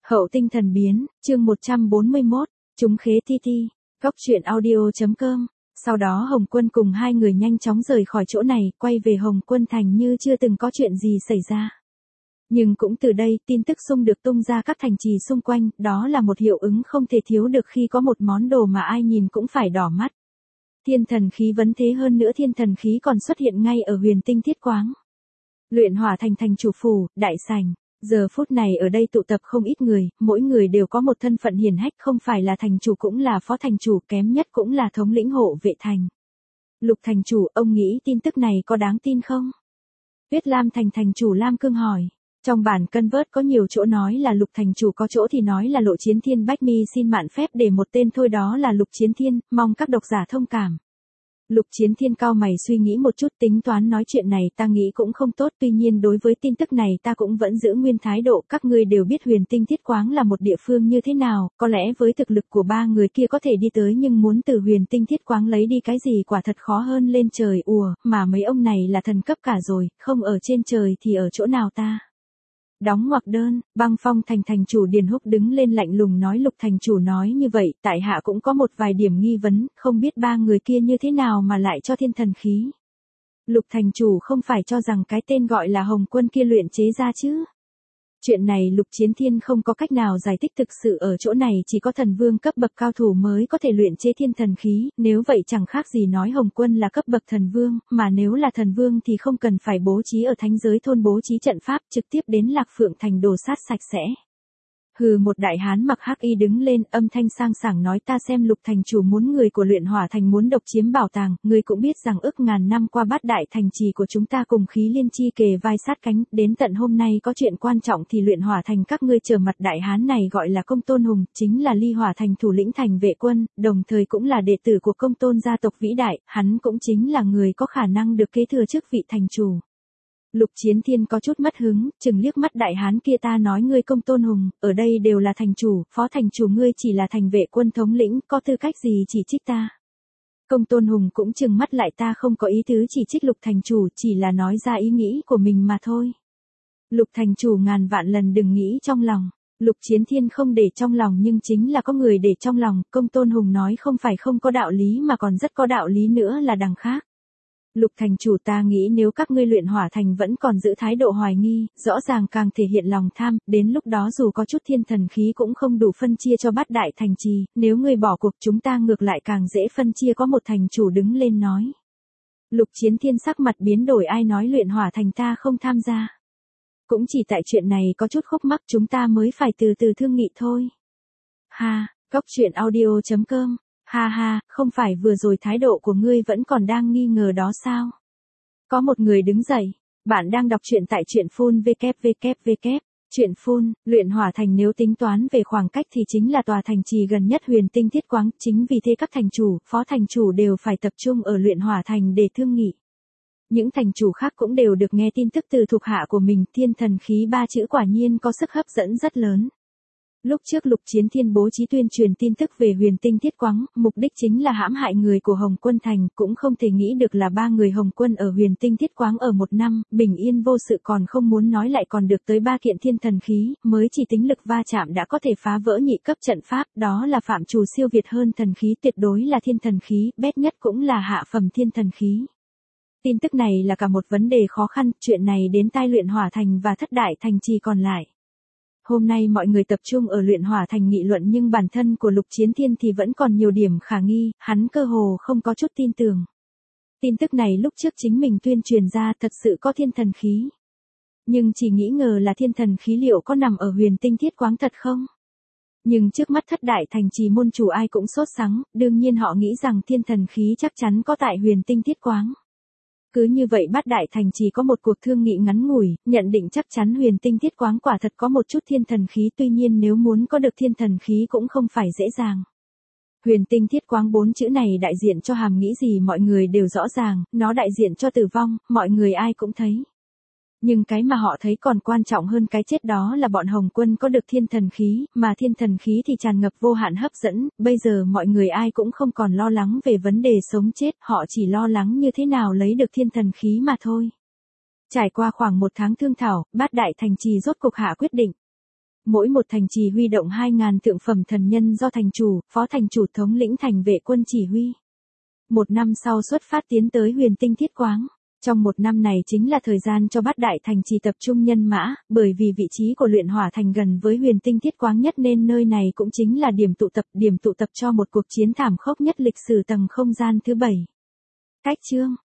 Hậu tinh thần biến, chương 141, chúng khế ti ti, góc truyện audio.com. Sau đó Hồng Quân cùng hai người nhanh chóng rời khỏi chỗ này, quay về Hồng Quân Thành như chưa từng có chuyện gì xảy ra. Nhưng cũng từ đây, tin tức xung được tung ra các thành trì xung quanh, đó là một hiệu ứng không thể thiếu được khi có một món đồ mà ai nhìn cũng phải đỏ mắt. Thiên thần khí vấn thế, hơn nữa thiên thần khí còn xuất hiện ngay ở Huyền Tinh Thiết Quáng. Luyện Hỏa Thành thành chủ phủ, đại sảnh. Giờ phút này ở đây tụ tập không ít người, mỗi người đều có một thân phận hiển hách, không phải là thành chủ cũng là phó thành chủ, kém nhất cũng là thống lĩnh hộ vệ thành. Lục thành chủ, ông nghĩ tin tức này có đáng tin không? Tuyết Lam thành thành chủ Lam Cương hỏi. Trong bản cân vớt có nhiều chỗ nói là Lục thành chủ, có chỗ thì nói là Lộ Chiến Thiên. Bách Mi xin mạn phép để một tên thôi, đó là Lục Chiến Thiên, mong các độc giả thông cảm. Lục Chiến Thiên cao mày suy nghĩ một chút, tính toán nói chuyện này ta nghĩ cũng không tốt, tuy nhiên đối với tin tức này ta cũng vẫn giữ nguyên thái độ. Các ngươi đều biết Huyền Tinh Thiết Quáng là một địa phương như thế nào, có lẽ với thực lực của ba người kia có thể đi tới, nhưng muốn từ Huyền Tinh Thiết Quáng lấy đi cái gì quả thật khó hơn lên trời. Mà mấy ông này là thần cấp cả rồi, không ở trên trời thì ở chỗ nào ta? Đóng ngoặc đơn, Băng Phong thành thành chủ Điền Húc đứng lên lạnh lùng nói. Lục thành chủ nói như vậy, tại hạ cũng có một vài điểm nghi vấn, không biết ba người kia như thế nào mà lại cho thiên thần khí. Lục thành chủ không phải cho rằng cái tên gọi là Hồng Quân kia luyện chế ra chứ? Chuyện này Lục Chiến Thiên không có cách nào giải thích, thực sự ở chỗ này chỉ có thần vương cấp bậc cao thủ mới có thể luyện chế thiên thần khí, nếu vậy chẳng khác gì nói Hồng Quân là cấp bậc thần vương, mà nếu là thần vương thì không cần phải bố trí ở thánh giới thôn bố trí trận pháp, trực tiếp đến Lạc Phượng thành đồ sát sạch sẽ. Hừ, một đại hán mặc hắc y đứng lên, âm thanh sang sảng nói, ta xem Lục thành chủ muốn người của Luyện Hỏa thành muốn độc chiếm bảo tàng, ngươi cũng biết rằng ức ngàn năm qua bát đại thành trì của chúng ta cùng Khí Liên chi kề vai sát cánh, đến tận hôm nay có chuyện quan trọng thì Luyện Hỏa thành các ngươi trở mặt. Đại hán này gọi là Công Tôn Hùng, chính là Ly Hỏa thành thủ lĩnh thành vệ quân, đồng thời cũng là đệ tử của Công Tôn gia tộc vĩ đại, hắn cũng chính là người có khả năng được kế thừa chức vị thành chủ. Lục Chiến Thiên có chút mất hứng, chừng liếc mắt đại hán kia, ta nói ngươi Công Tôn Hùng, ở đây đều là thành chủ, phó thành chủ ngươi chỉ là thành vệ quân thống lĩnh, có tư cách gì chỉ trích ta? Công Tôn Hùng cũng chừng mắt lại, ta không có ý tứ chỉ trích Lục thành chủ, chỉ là nói ra ý nghĩ của mình mà thôi. Lục thành chủ ngàn vạn lần đừng nghĩ trong lòng. Lục Chiến Thiên không để trong lòng, nhưng chính là có người để trong lòng. Công Tôn Hùng nói không phải không có đạo lý mà còn rất có đạo lý nữa là đằng khác. Lục thành chủ, ta nghĩ nếu các ngươi Luyện Hỏa thành vẫn còn giữ thái độ hoài nghi, rõ ràng càng thể hiện lòng tham, đến lúc đó dù có chút thiên thần khí cũng không đủ phân chia cho bát đại thành trì, nếu ngươi bỏ cuộc chúng ta ngược lại càng dễ phân chia. Có một thành chủ đứng lên nói. Lục Chiến Thiên sắc mặt biến đổi, ai nói Luyện Hỏa thành ta không tham gia? Cũng chỉ tại chuyện này có chút khúc mắc, chúng ta mới phải từ từ thương nghị thôi. Ha, góc truyện audio.com. Ha ha, không phải vừa rồi thái độ của ngươi vẫn còn đang nghi ngờ đó sao? Có một người đứng dậy, bạn đang đọc truyện tại truyện phun www. Truyện phun, Luyện Hỏa thành nếu tính toán về khoảng cách thì chính là tòa thành trì gần nhất Huyền Tinh Thiết Quáng, chính vì thế các thành chủ, phó thành chủ đều phải tập trung ở Luyện Hỏa thành để thương nghị. Những thành chủ khác cũng đều được nghe tin tức từ thuộc hạ của mình, thiên thần khí ba chữ quả nhiên có sức hấp dẫn rất lớn. Lúc trước Lục Chiến Thiên bố trí tuyên truyền tin tức về Huyền Tinh Thiết Quáng, mục đích chính là hãm hại người của Hồng Quân thành, cũng không thể nghĩ được là ba người Hồng Quân ở Huyền Tinh Thiết Quáng ở một năm, bình yên vô sự, còn không muốn nói lại còn được tới ba kiện thiên thần khí, mới chỉ tính lực va chạm đã có thể phá vỡ nhị cấp trận pháp, đó là phạm trù siêu việt hơn thần khí, tuyệt đối là thiên thần khí, bét nhất cũng là hạ phẩm thiên thần khí. Tin tức này là cả một vấn đề khó khăn, chuyện này đến tai Luyện Hỏa thành và thất đại thành trì còn lại. Hôm nay mọi người tập trung ở Luyện Hỏa thành nghị luận, nhưng bản thân của Lục Chiến Thiên thì vẫn còn nhiều điểm khả nghi, hắn cơ hồ không có chút tin tưởng. Tin tức này lúc trước chính mình tuyên truyền ra thật sự có thiên thần khí. Nhưng chỉ nghĩ ngờ là thiên thần khí liệu có nằm ở Huyền Tinh Thiết Quáng thật không? Nhưng trước mắt thất đại thành trì môn chủ ai cũng sốt sắng, đương nhiên họ nghĩ rằng thiên thần khí chắc chắn có tại Huyền Tinh Thiết Quáng. Cứ như vậy bát đại thành trì có một cuộc thương nghị ngắn ngủi, nhận định chắc chắn Huyền Tinh Thiết Quáng quả thật có một chút thiên thần khí, tuy nhiên nếu muốn có được thiên thần khí cũng không phải dễ dàng. Huyền Tinh Thiết Quáng bốn chữ này đại diện cho hàm nghĩa gì mọi người đều rõ ràng, nó đại diện cho tử vong, mọi người ai cũng thấy. Nhưng cái mà họ thấy còn quan trọng hơn cái chết, đó là bọn Hồng Quân có được thiên thần khí, mà thiên thần khí thì tràn ngập vô hạn hấp dẫn, bây giờ mọi người ai cũng không còn lo lắng về vấn đề sống chết, họ chỉ lo lắng như thế nào lấy được thiên thần khí mà thôi. Trải qua khoảng một tháng thương thảo, bát đại thành trì rốt cục hạ quyết định. Mỗi một thành trì huy động 2.000 thượng phẩm thần nhân do thành chủ, phó thành chủ thống lĩnh thành vệ quân chỉ huy. Một năm sau xuất phát tiến tới Huyền Tinh Thiết Quáng. Trong một năm này chính là thời gian cho bát đại thành trì tập trung nhân mã, bởi vì vị trí của luyện hỏa thành gần với Huyền Tinh Thiết Quáng nhất nên nơi này cũng chính là điểm tụ tập cho một cuộc chiến thảm khốc nhất lịch sử tầng không gian thứ 7. Cách chương